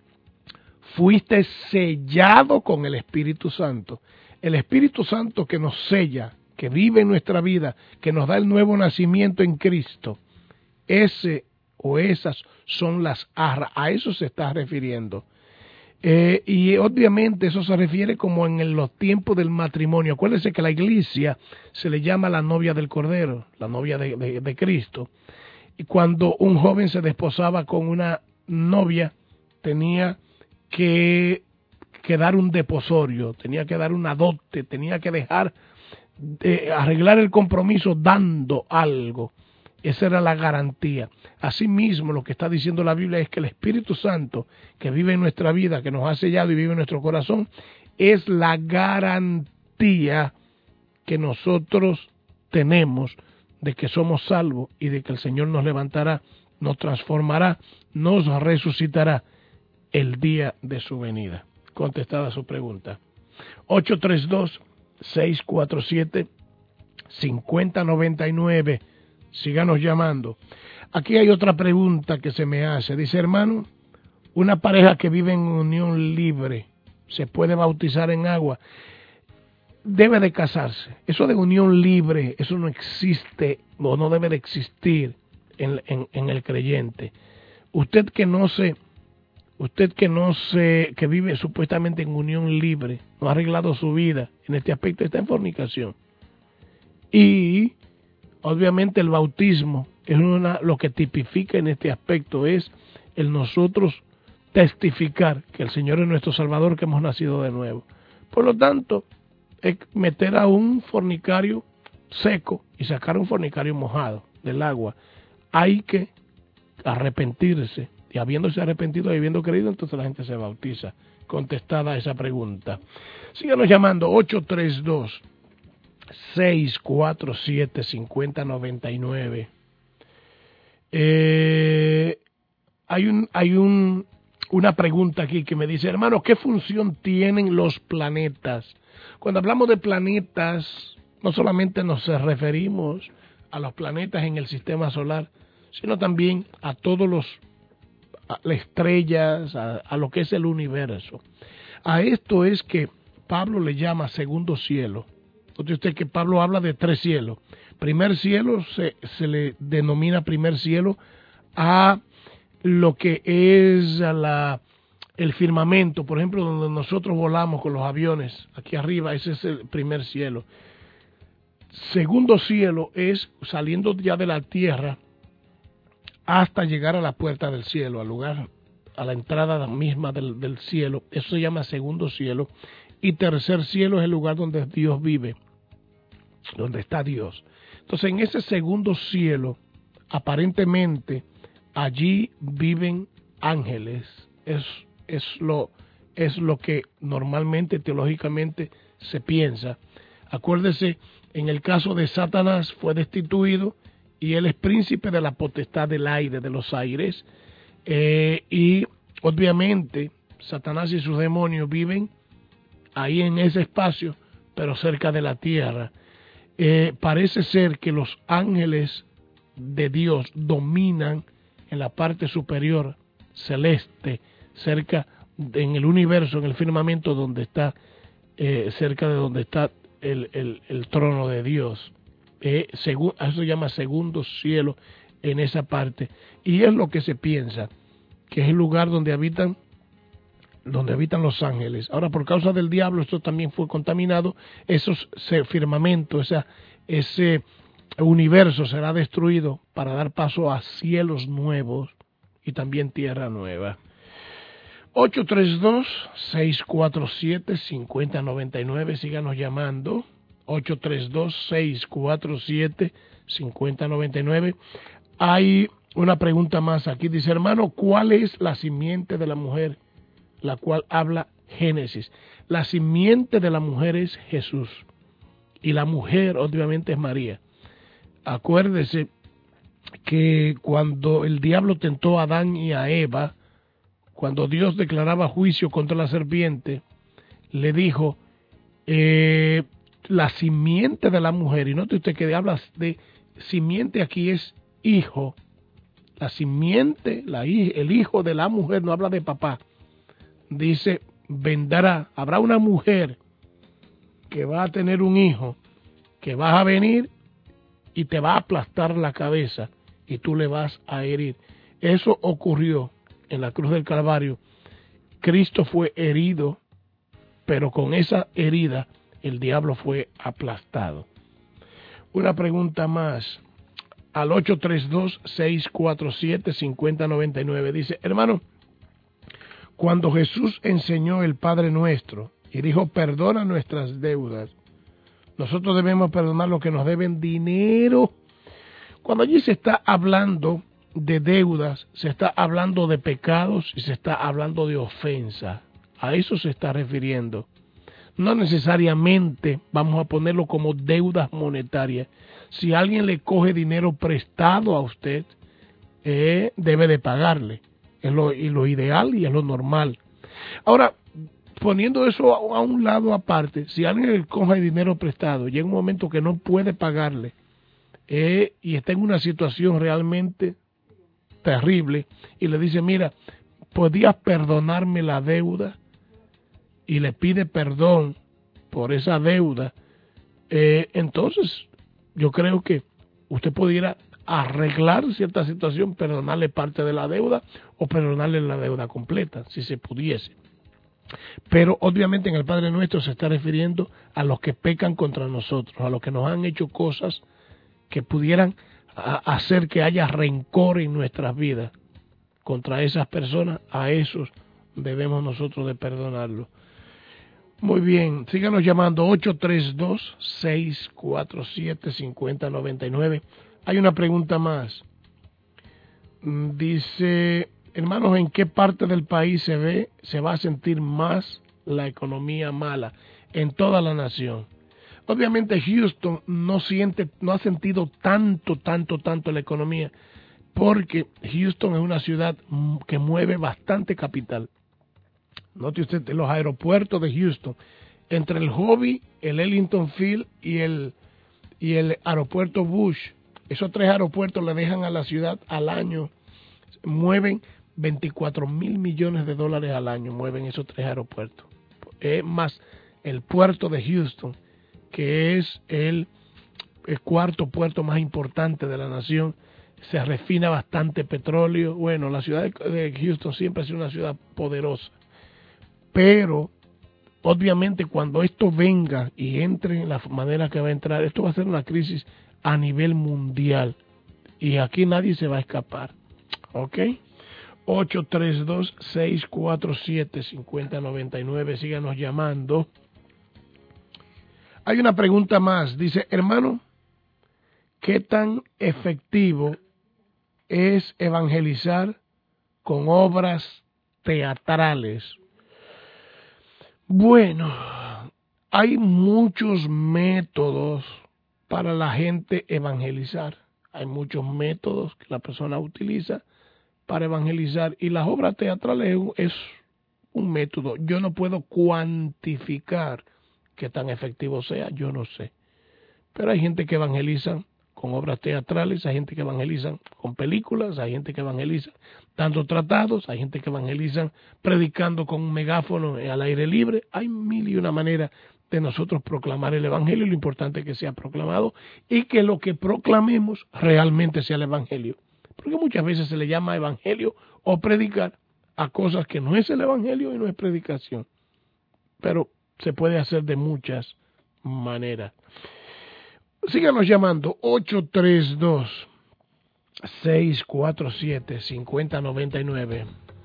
fuiste sellado con el Espíritu Santo. El Espíritu Santo que nos sella, que vive en nuestra vida, que nos da el nuevo nacimiento en Cristo, ese o esas son las arras. A eso se está refiriendo. Eh, y obviamente eso se refiere como en los tiempos del matrimonio. Acuérdense que la iglesia se le llama la novia del Cordero, la novia de, de, de Cristo. Y cuando un joven se desposaba con una novia, tenía que, que dar un deposorio, tenía que dar una dote, tenía que dejar, de arreglar el compromiso dando algo. Esa era la garantía. Asimismo, lo que está diciendo la Biblia es que el Espíritu Santo que vive en nuestra vida, que nos ha sellado y vive en nuestro corazón, es la garantía que nosotros tenemos de que somos salvos y de que el Señor nos levantará, nos transformará, nos resucitará el día de su venida. Contestada su pregunta. ocho tres dos, seis cuatro siete, cinco cero nueve nueve. Síganos llamando. Aquí hay otra pregunta que se me hace. Dice, hermano, una pareja que vive en unión libre, ¿se puede bautizar en agua? Debe de casarse. Eso de unión libre, eso no existe o no debe de existir en, en, en el creyente. Usted que no se, usted que no se, que vive supuestamente en unión libre, no ha arreglado su vida en este aspecto, está en fornicación. Y obviamente el bautismo es una, lo que tipifica en este aspecto es el nosotros testificar que el Señor es nuestro Salvador, que hemos nacido de nuevo. Por lo tanto, es meter a un fornicario seco y sacar a un fornicario mojado del agua. Hay que arrepentirse, y habiéndose arrepentido y habiendo creído, entonces la gente se bautiza. Contestada esa pregunta. Síganos llamando ocho tres dos, seis cuatro siete, cinco cero nueve nueve. Eh, hay un, hay un, una pregunta aquí que me dice, hermano, ¿qué función tienen los planetas? Cuando hablamos de planetas, no solamente nos referimos a los planetas en el sistema solar, sino también a todos los a las estrellas, a, a lo que es el universo. A esto es que Pablo le llama segundo cielo. Note usted que Pablo habla de tres cielos. Primer cielo se, se le denomina primer cielo a lo que es a la, el firmamento, por ejemplo, donde nosotros volamos con los aviones, aquí arriba, ese es el primer cielo. Segundo cielo es saliendo ya de la tierra hasta llegar a la puerta del cielo, al lugar, a la entrada misma del, del cielo. Eso se llama segundo cielo. Y tercer cielo es el lugar donde Dios vive, donde está Dios. Entonces, en ese segundo cielo, aparentemente, allí viven ángeles. Es, es, lo, es lo que normalmente, teológicamente, se piensa. Acuérdese, en el caso de Satanás fue destituido y él es príncipe de la potestad del aire, de los aires. Eh, y obviamente, Satanás y sus demonios viven ahí en ese espacio, pero cerca de la tierra. eh, parece ser que los ángeles de Dios dominan en la parte superior celeste, cerca de, en el universo, en el firmamento donde está, eh, cerca de donde está el, el, el trono de Dios. Eh, según, eso se llama segundo cielo en esa parte. Y es lo que se piensa, que es el lugar donde habitan donde habitan los ángeles. Ahora, por causa del diablo, esto también fue contaminado, esos firmamentos, esa, ese universo será destruido para dar paso a cielos nuevos y también tierra nueva. ocho tres dos, seis cuatro siete, cinco cero nueve nueve, síganos llamando, ocho tres dos, seis cuatro siete, cinco cero nueve nueve. Hay una pregunta más aquí, dice, hermano, ¿cuál es la simiente de la mujer, la cual habla Génesis? La simiente de la mujer es Jesús, y la mujer obviamente es María. Acuérdese que cuando el diablo tentó a Adán y a Eva, cuando Dios declaraba juicio contra la serpiente, le dijo, eh, la simiente de la mujer, y note usted que habla de simiente aquí es hijo, la simiente, la, el hijo de la mujer, no habla de papá, dice, vendrá, habrá una mujer que va a tener un hijo, que vas a venir y te va a aplastar la cabeza y tú le vas a herir. Eso ocurrió en la cruz del Calvario. Cristo fue herido, pero con esa herida el diablo fue aplastado. Una pregunta más al ocho tres dos, seis cuatro siete, cinco cero nueve nueve. Dice, hermano, cuando Jesús enseñó el Padre Nuestro y dijo, perdona nuestras deudas, nosotros debemos perdonar los que nos deben dinero. Cuando allí se está hablando de deudas, se está hablando de pecados y se está hablando de ofensa. A eso se está refiriendo. No necesariamente vamos a ponerlo como deudas monetarias. Si alguien le coge dinero prestado a usted, eh, debe de pagarle. Es lo, y lo ideal y es lo normal. Ahora, poniendo eso a, a un lado aparte, si alguien le coge dinero prestado, llega un momento que no puede pagarle eh, y está en una situación realmente terrible y le dice, mira, ¿podías perdonarme la deuda? Y le pide perdón por esa deuda, eh, entonces yo creo que usted pudiera arreglar cierta situación, perdonarle parte de la deuda o perdonarle la deuda completa, si se pudiese. Pero obviamente en el Padre Nuestro se está refiriendo a los que pecan contra nosotros, a los que nos han hecho cosas que pudieran a, hacer que haya rencor en nuestras vidas. Contra esas personas, a esos debemos nosotros de perdonarlos. Muy bien, síganos llamando ocho tres dos, seis cuatro siete, cinco cero nueve nueve. Hay una pregunta más. Dice, hermanos, ¿en qué parte del país se ve, se va a sentir más la economía mala? En toda la nación. Obviamente Houston no siente, no ha sentido tanto, tanto, tanto la economía, porque Houston es una ciudad que mueve bastante capital. Note usted los aeropuertos de Houston, entre el Hobby, el Ellington Field y el, y el aeropuerto Bush. Esos tres aeropuertos le dejan a la ciudad al año, mueven veinticuatro mil millones de dólares al año, mueven esos tres aeropuertos. Es más el puerto de Houston, que es el, el cuarto puerto más importante de la nación, se refina bastante petróleo. Bueno, la ciudad de Houston siempre ha sido una ciudad poderosa. Pero, obviamente, cuando esto venga y entre en la manera que va a entrar, esto va a ser una crisis a nivel mundial. Y aquí nadie se va a escapar. ¿Ok? ocho tres dos, seis cuatro siete, cinco cero nueve nueve. Síganos llamando. Hay una pregunta más. Dice, hermano, ¿qué tan efectivo es evangelizar con obras teatrales? Bueno, hay muchos métodos para la gente evangelizar. Hay muchos métodos que la persona utiliza para evangelizar y las obras teatrales es un método. Yo no puedo cuantificar qué tan efectivo sea, yo no sé. Pero hay gente que evangeliza con obras teatrales, hay gente que evangeliza con películas, hay gente que evangeliza dando tratados, hay gente que evangeliza predicando con un megáfono al aire libre. Hay mil y una maneras de nosotros proclamar el evangelio, y lo importante es que sea proclamado y que lo que proclamemos realmente sea el evangelio. Porque muchas veces se le llama evangelio o predicar a cosas que no es el evangelio y no es predicación. Pero se puede hacer de muchas maneras. Síganos llamando ocho tres dos, seis cuatro siete, cinco cero nueve nueve.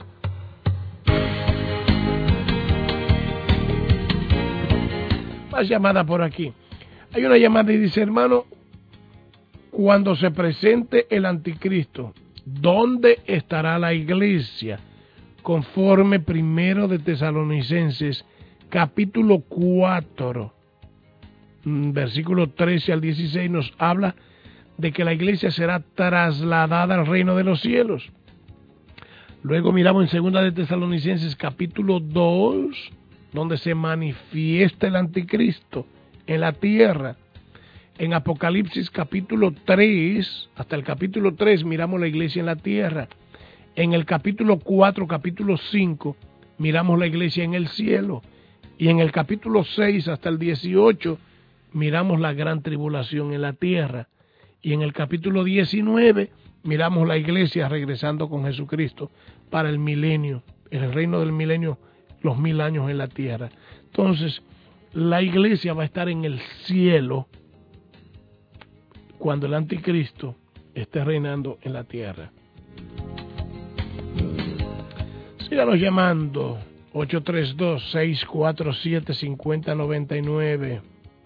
Más llamada por aquí. Hay una llamada y dice, hermano, cuando se presente el anticristo, ¿dónde estará la iglesia? Conforme primero de Tesalonicenses, capítulo cuatro, versículo trece al dieciséis, nos habla de que la iglesia será trasladada al reino de los cielos. Luego miramos en segunda de Tesalonicenses, capítulo dos, donde se manifiesta el anticristo en la tierra. En Apocalipsis capítulo tres, hasta el capítulo tres, miramos la iglesia en la tierra. En el capítulo cuatro, capítulo cinco, miramos la iglesia en el cielo. Y en el capítulo seis hasta el dieciocho, miramos la gran tribulación en la tierra. Y en el capítulo diecinueve, miramos la iglesia regresando con Jesucristo para el milenio, el reino del milenio, los mil años en la tierra. Entonces, la iglesia va a estar en el cielo cuando el anticristo esté reinando en la tierra. Síganos llamando ocho tres dos, seis cuatro siete, cinco cero nueve nueve.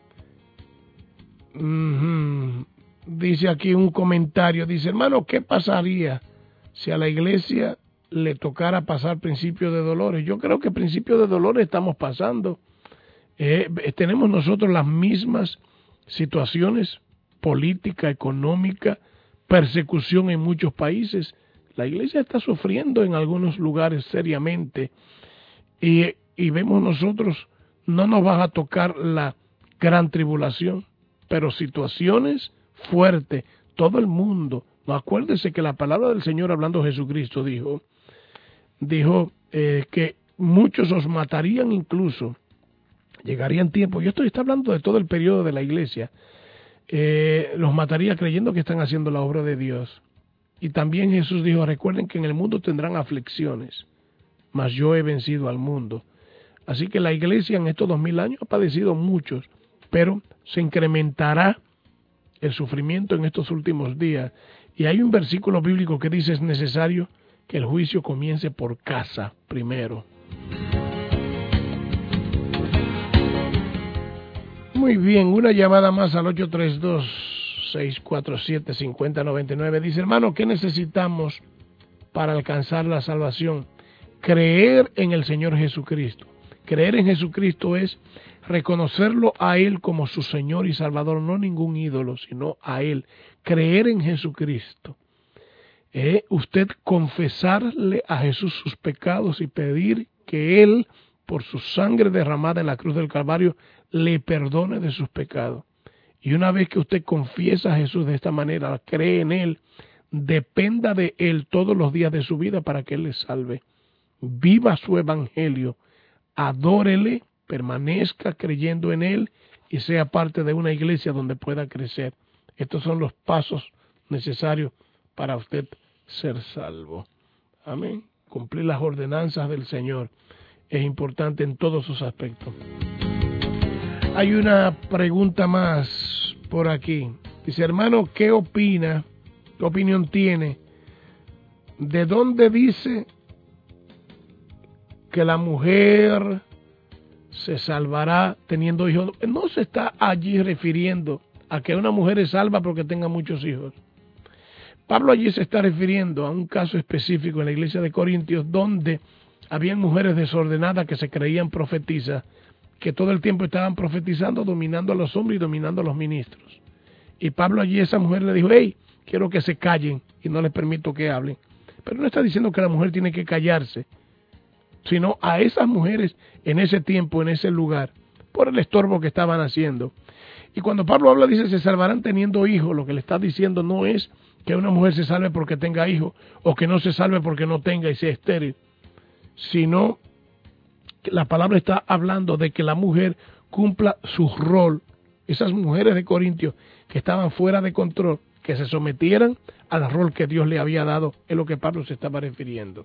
Uh-huh. Dice aquí un comentario, dice, hermano, ¿qué pasaría si a la iglesia le tocara pasar principio de dolores? Yo creo que principio de dolores estamos pasando. Eh, tenemos nosotros las mismas situaciones, política, económica, persecución en muchos países. La iglesia está sufriendo en algunos lugares seriamente y, y vemos nosotros, no nos va a tocar la gran tribulación, pero situaciones fuertes, todo el mundo. No, acuérdese que la palabra del Señor, hablando Jesucristo, dijo, dijo eh, que muchos os matarían incluso. Llegarían tiempos, yo estoy está hablando de todo el periodo de la iglesia, eh, los mataría creyendo que están haciendo la obra de Dios. Y también Jesús dijo, recuerden que en el mundo tendrán aflicciones, mas yo he vencido al mundo. Así que la iglesia en estos dos mil años ha padecido muchos, pero se incrementará el sufrimiento en estos últimos días. Y hay un versículo bíblico que dice, es necesario que el juicio comience por casa primero. Muy bien, una llamada más al ocho tres dos, seis cuatro siete, cinco cero nueve nueve. Dice, hermano, ¿qué necesitamos para alcanzar la salvación? Creer en el Señor Jesucristo. Creer en Jesucristo es reconocerlo a Él como su Señor y Salvador, no ningún ídolo, sino a Él. Creer en Jesucristo. Eh, usted confesarle a Jesús sus pecados y pedir que Él, por su sangre derramada en la cruz del Calvario, le perdone de sus pecados. Y una vez que usted confiesa a Jesús de esta manera, cree en Él, dependa de Él todos los días de su vida para que Él le salve. Viva su evangelio, adórele, permanezca creyendo en Él y sea parte de una iglesia donde pueda crecer. Estos son los pasos necesarios para usted ser salvo. Amén. Cumplir las ordenanzas del Señor es importante en todos sus aspectos. Hay una pregunta más por aquí. Dice, hermano, ¿qué opina, qué opinión tiene? ¿De dónde dice que la mujer se salvará teniendo hijos? No se está allí refiriendo a que una mujer es salva porque tenga muchos hijos. Pablo allí se está refiriendo a un caso específico en la iglesia de Corintios donde habían mujeres desordenadas que se creían profetizas, que todo el tiempo estaban profetizando, dominando a los hombres y dominando a los ministros. Y Pablo allí a esa mujer le dijo, hey, quiero que se callen y no les permito que hablen. Pero no está diciendo que la mujer tiene que callarse, sino a esas mujeres en ese tiempo, en ese lugar, por el estorbo que estaban haciendo. Y cuando Pablo habla, dice, se salvarán teniendo hijos, lo que le está diciendo no es que una mujer se salve porque tenga hijos, o que no se salve porque no tenga y sea estéril, sino que la palabra está hablando de que la mujer cumpla su rol. Esas mujeres de Corintios que estaban fuera de control, que se sometieran al rol que Dios le había dado, es lo que Pablo se estaba refiriendo.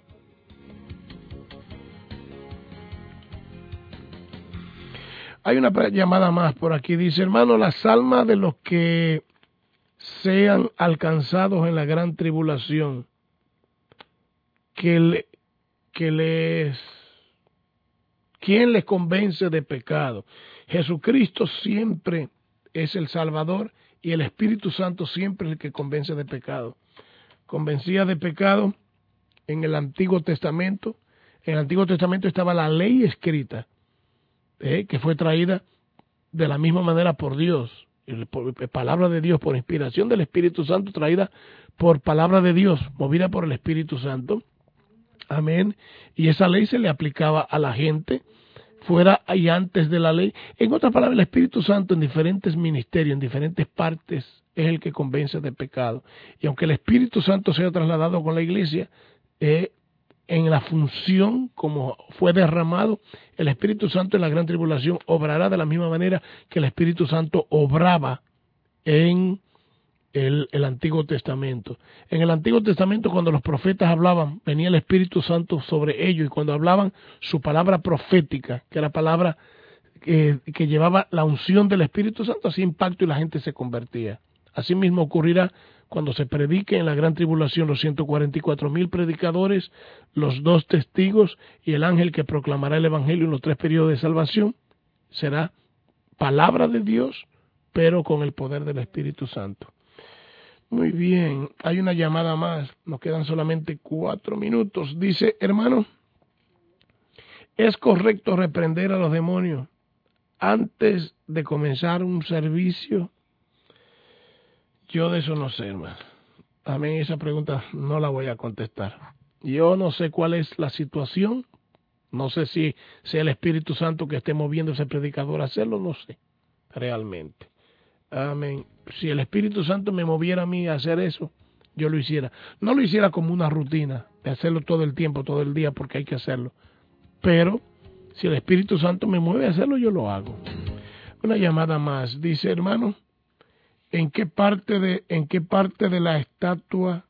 Hay una llamada más por aquí, dice, hermano, las almas de los que sean alcanzados en la gran tribulación, que, le, que les, ¿quién les convence de pecado? Jesucristo siempre es el Salvador y el Espíritu Santo siempre es el que convence de pecado. Convencía de pecado en el Antiguo Testamento. En el Antiguo Testamento estaba la ley escrita, eh, que fue traída de la misma manera por Dios, por palabra de Dios, por inspiración del Espíritu Santo, traída por palabra de Dios, movida por el Espíritu Santo. Amén. Y esa ley se le aplicaba a la gente fuera y antes de la ley. En otras palabras, el Espíritu Santo en diferentes ministerios, en diferentes partes, es el que convence de pecado. Y aunque el Espíritu Santo sea trasladado con la iglesia, eh, en la función como fue derramado, el Espíritu Santo en la gran tribulación obrará de la misma manera que el Espíritu Santo obraba en el, el Antiguo Testamento. En el Antiguo Testamento, cuando los profetas hablaban, venía el Espíritu Santo sobre ellos, y cuando hablaban su palabra profética, que era palabra eh, que llevaba la unción del Espíritu Santo, hacía impacto y la gente se convertía. Así mismo ocurrirá cuando se predique en la gran tribulación, los ciento cuarenta y cuatro mil predicadores, los dos testigos y el ángel que proclamará el Evangelio en los tres periodos de salvación. Será palabra de Dios, pero con el poder del Espíritu Santo. Muy bien, hay una llamada más, nos quedan solamente cuatro minutos. Dice, hermano, ¿es correcto reprender a los demonios antes de comenzar un servicio? Yo de eso no sé, hermano. A mí esa pregunta no la voy a contestar. Yo no sé cuál es la situación. No sé si sea el Espíritu Santo que esté moviendo a ese predicador a hacerlo, no sé, realmente. Amén. Si el Espíritu Santo me moviera a mí a hacer eso, yo lo hiciera. No lo hiciera como una rutina, de hacerlo todo el tiempo, todo el día, porque hay que hacerlo. Pero si el Espíritu Santo me mueve a hacerlo, yo lo hago. Una llamada más. Dice, hermano, ¿En qué parte de, en qué parte de la estatua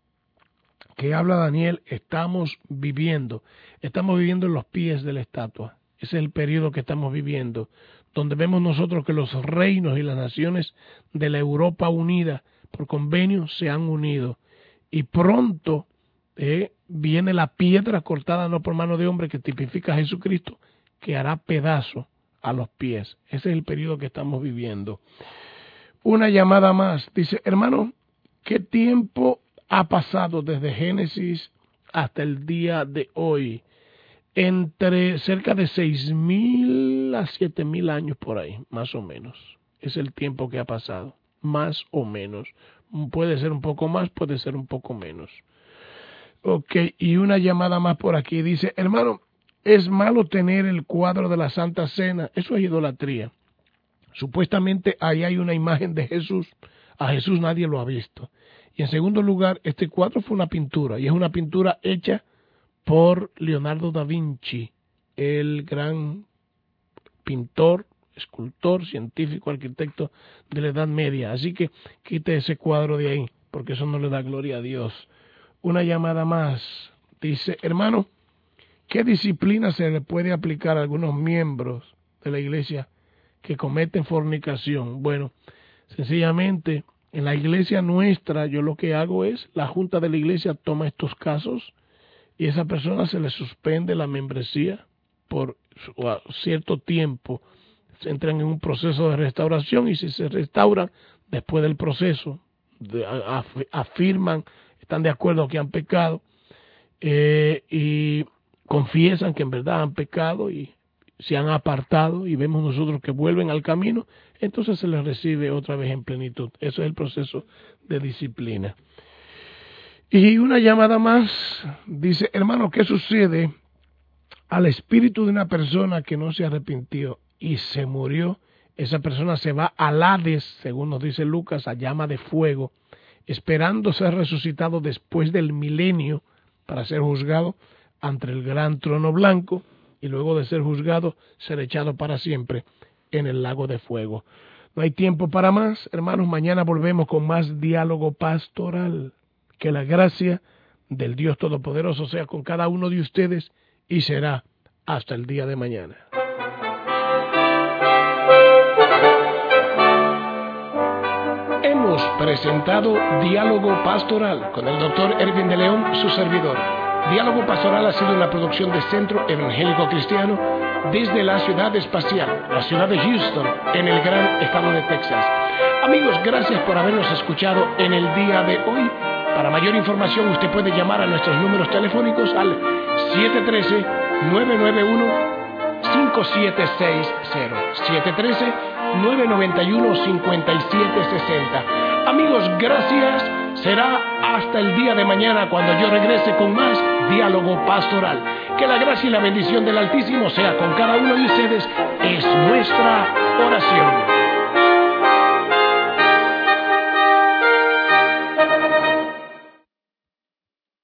que habla Daniel estamos viviendo? Estamos viviendo en los pies de la estatua. Ese es el periodo que estamos viviendo, donde vemos nosotros que los reinos y las naciones de la Europa unida por convenio se han unido. Y pronto eh, viene la piedra cortada no por mano de hombre, que tipifica a Jesucristo, que hará pedazo a los pies. Ese es el periodo que estamos viviendo. Una llamada más. Dice, hermano, ¿qué tiempo ha pasado desde Génesis hasta el día de hoy? Entre cerca de seis mil a siete mil años por ahí, más o menos. Es el tiempo que ha pasado, más o menos. Puede ser un poco más, puede ser un poco menos. Ok, y una llamada más por aquí. Dice, hermano, ¿es malo tener el cuadro de la Santa Cena? Eso es idolatría. Supuestamente ahí hay una imagen de Jesús. A Jesús nadie lo ha visto. Y en segundo lugar, este cuadro fue una pintura, y es una pintura hecha por Leonardo da Vinci, el gran pintor, escultor, científico, arquitecto de la Edad Media. Así que quite ese cuadro de ahí, porque eso no le da gloria a Dios. Una llamada más. Dice, hermano, ¿qué disciplina se le puede aplicar a algunos miembros de la iglesia que cometen fornicación? Bueno, sencillamente, en la iglesia nuestra, yo lo que hago es, la junta de la iglesia toma estos casos y a esa persona se le suspende la membresía por cierto tiempo. Se entran en un proceso de restauración, y si se restauran después del proceso, de, af, afirman, están de acuerdo que han pecado eh, y confiesan que en verdad han pecado y se han apartado, y vemos nosotros que vuelven al camino, entonces se les recibe otra vez en plenitud. Eso es el proceso de disciplina. Y una llamada más. Dice, hermano, ¿qué sucede al espíritu de una persona que no se arrepintió y se murió esa persona se va al Hades, según nos dice Lucas, a llama de fuego, esperando ser resucitado después del milenio para ser juzgado ante el gran trono blanco y luego de ser juzgado ser echado para siempre en el lago de fuego. No hay tiempo para más, hermanos. Mañana volvemos con más diálogo pastoral. Que la gracia del Dios Todopoderoso sea con cada uno de ustedes y será hasta el día de mañana. Hemos presentado Diálogo Pastoral con el doctor Erwin de León, su servidor. Diálogo Pastoral ha sido una producción de Centro Evangélico Cristiano desde la ciudad espacial, la ciudad de Houston, en el gran estado de Texas. Amigos, gracias por habernos escuchado en el día de hoy. Para mayor información, usted puede llamar a nuestros números telefónicos al siete uno tres, nueve nueve uno, cinco siete seis cero, siete uno tres, nueve nueve uno, cinco siete seis cero. Amigos, gracias. Será hasta el día de mañana cuando yo regrese con más Diálogo Pastoral. Que la gracia y la bendición del Altísimo sea con cada uno de ustedes. Es nuestra oración.